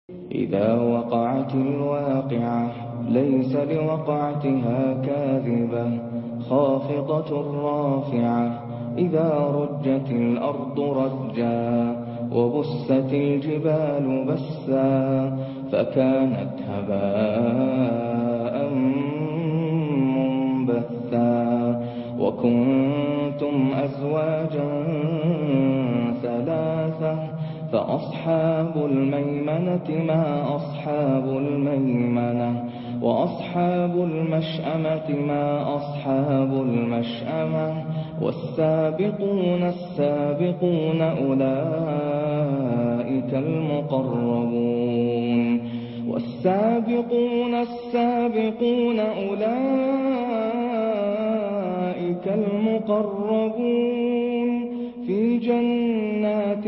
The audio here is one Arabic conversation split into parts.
إذا وقعت الواقعة ليس لوقعتها كاذبة خافضة رافعة إذا رجت الأرض رجا وبست الجبال بسا فكانت هباء منبثا وكنتم أزواجا ثلاثة فأصحاب الميمنة ما أصحاب الميمنة وأصحاب المشأمة ما أصحاب المشأمة والسابقون السابقون أولئك المقربون والسابقون السابقون أولئك المقربون في جنات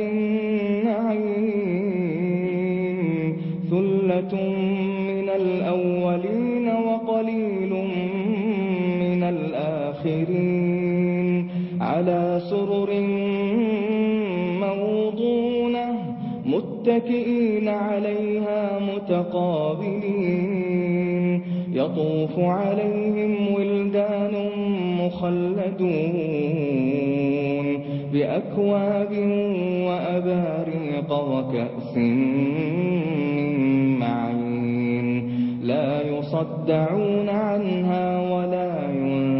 النعيم ثلة من الأولين وقليل من الآخرين على سرر موضونة متكئين عليها متقابلين يطوف عليهم ولدان مخلدون بأكواب وأباريق وكأس من معين لا يصدعون عنها ولا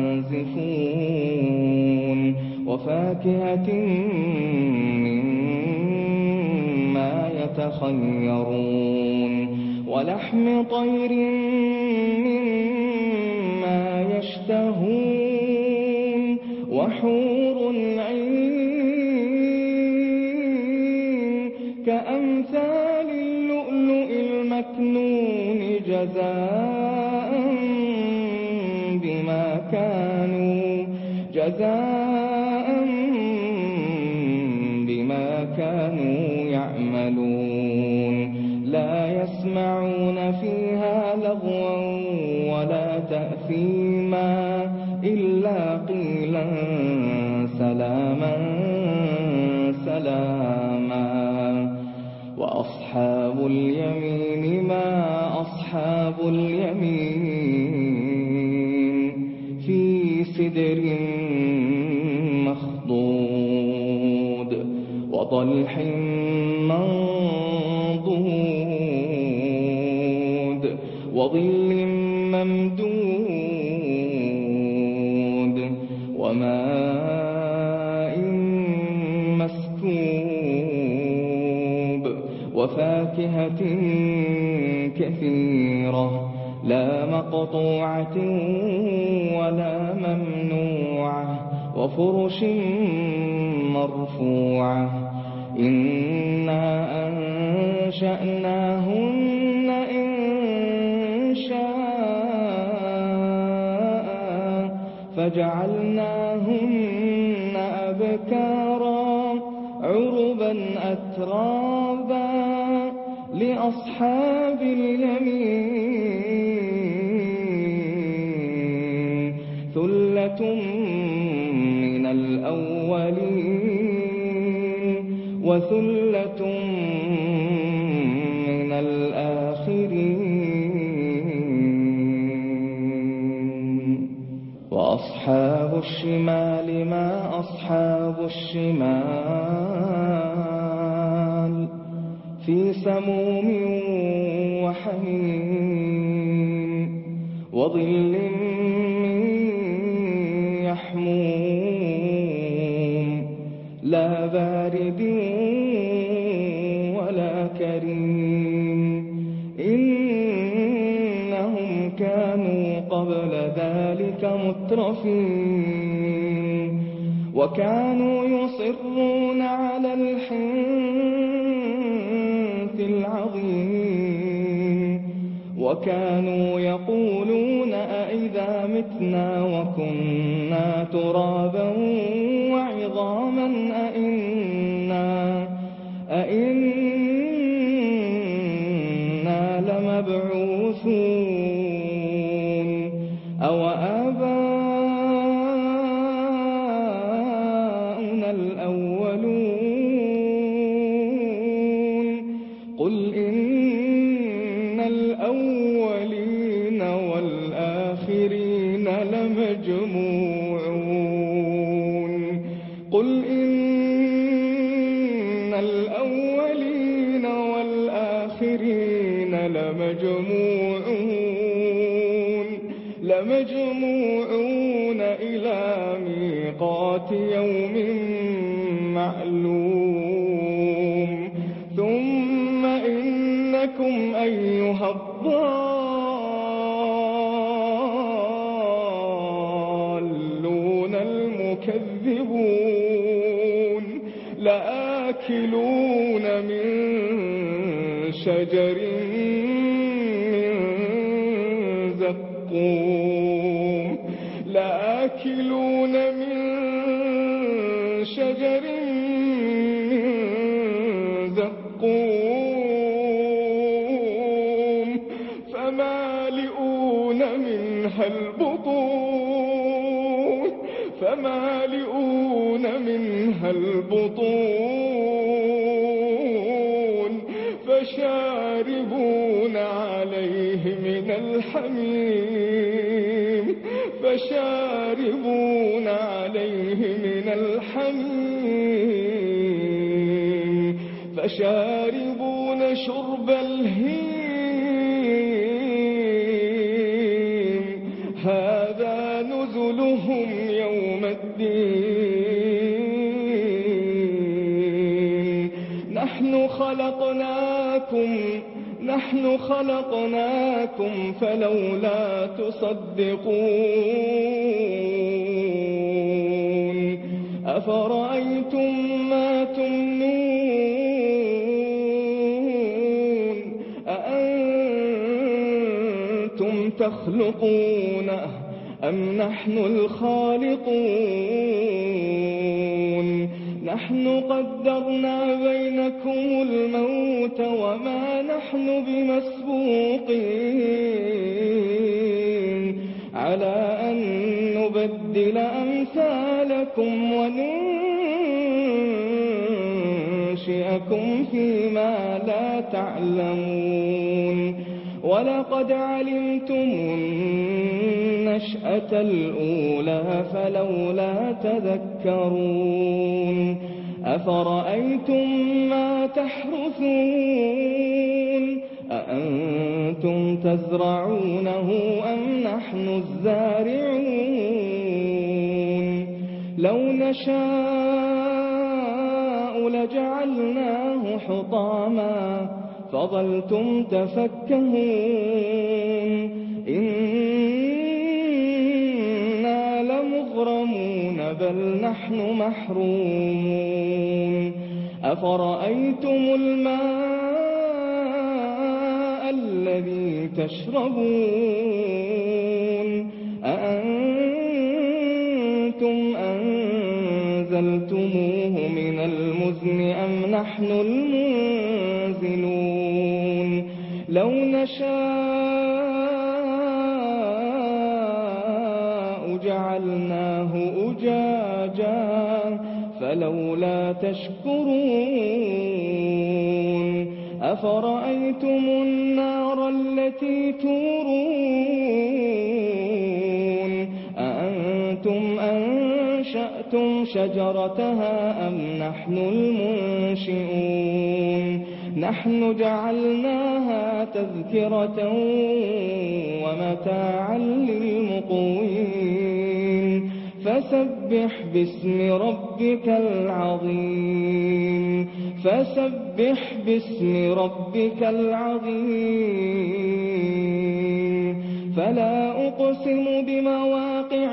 ينزفون وفاكهة مما يتخيرون ولحم طير مما يشتهون وحور عين كأمثال اللؤلؤ المكنون جزاء بما كانوا يعملون لا يسمعون فيها لغوا ولا تأثيما إلا قيلا سلاما سلاما وأصحاب اليمين ما أصحاب اليمين في سدر مخضود وطلح منضود وظل ممدود وماء مسكوب وفاكهة كثيرة لا مقطوعة ولا ممنوعة وفرش مرفوعة إنا أنشأناهن إنشاء فجعلناهن أبكارا عربا أترابا لأصحاب اليمين ثلة من الأولين وثلة من الآخرين وأصحاب الشمال ما أصحاب الشمال في سموم وحميم وظل من يحموم لا بارد ولا كريم إنهم كانوا قبل ذلك مترفين وكانوا يصرون على الحنث العظيم وكانوا يقولون أئذا متنا وكنا ترابا وعظاما أئنا لمبعوثون أو آباؤنا الأولون قل إن الآخرين لمجموعون إلى ميقات يوم معلوم ثم إنكم أيها الضالون المكذبون لآكلون من شجر من زقوم لآكلون من شجر من زقوم فمالئون منها البطون فشاربون عليه من الحميم فشاربون شرب الهيم هذا نزلهم يوم الدين نحن خلقناكم فلولا تصدقون أفرأيتم ما تمنون أأنتم تخلقونه أم نحن الخالقون نحن قدرنا بينكم الموت وما نحن بمسبوقين على أن نبدل أمثالكم وننشئكم فيما لا تعلمون ولقد علمتم النشأة الأولى فلولا تذكرون أفرأيتم ما تحرثون أأنتم تزرعونه أم نحن الزارعون لو نشاء لجعلناه حطاما فظلتم تفكهون إنا لمغرمون بل نحن محرومون أفرأيتم الماء الذي تشربون أأنتم أنزلتموه من المزن أم نحن المنزلون لو نشاء جعلناه أجاجا فلولا تشكرون أفرأيتم النار التي تورون أأنتم أنشأتم شجرتها أم نحن المنشئون نحن جعلناها تذكرة ومتاعا للمقوين فسبح باسم ربك العظيم فلا أقسم بمواقع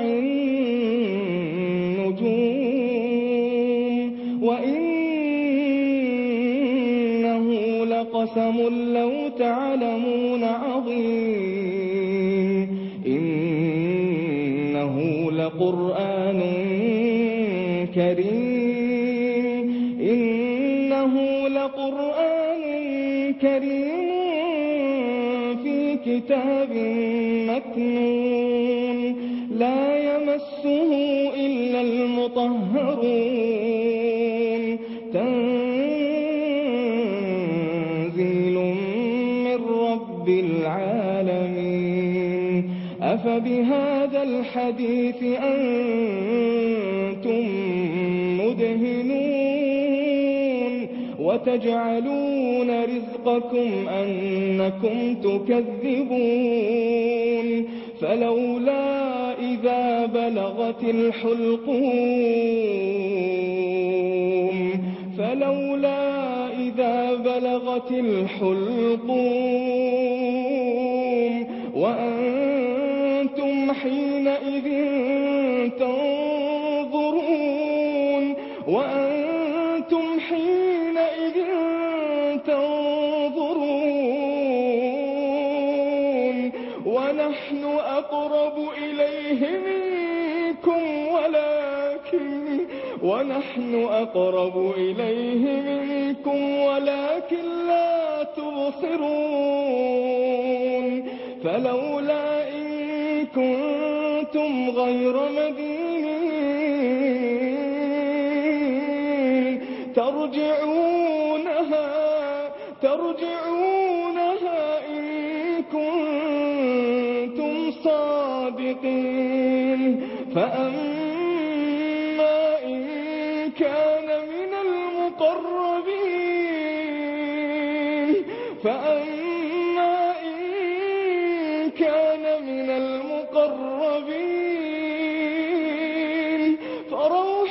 النجوم وإنه لقسم لو تعلمون عظيم إنه لقرآن كريم في كتاب مكنون لا يمسه إلا المطهرون تنزيل من رب العالمين أفبهذا الحديث أنتم مدهنون وتجعلون رزقكم أنكم تكذبون فلولا إذا بلغت الحلقوم وأنتم حينئذ تنظرون ونحن أقرب إليه منكم ولكن لا تبصرون فلولا إن كنتم غير مدينين ترجعونها إن كنتم صادقين فأما إن كان من المقربين فروح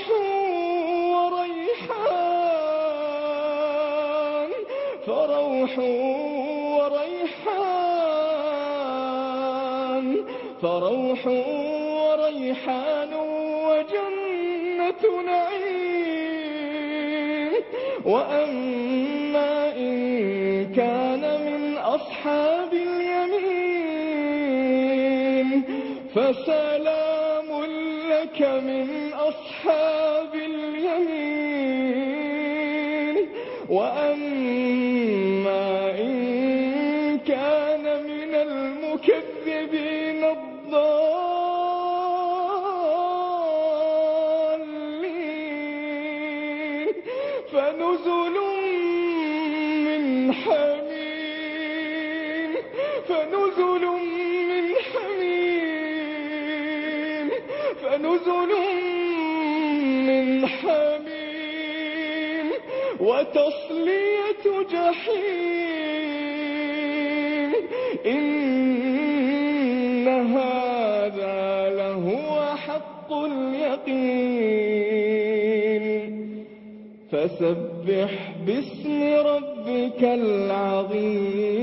وريحان وجنة نعيم وأما إن كان من أصحاب اليمين فسلام لك من أصحاب اليمين وأما إن كان من المكذبين الضالين فنزل من حميم وتصلية جحيم إن هذا لهو حق اليقين فسبح باسم ربك العظيم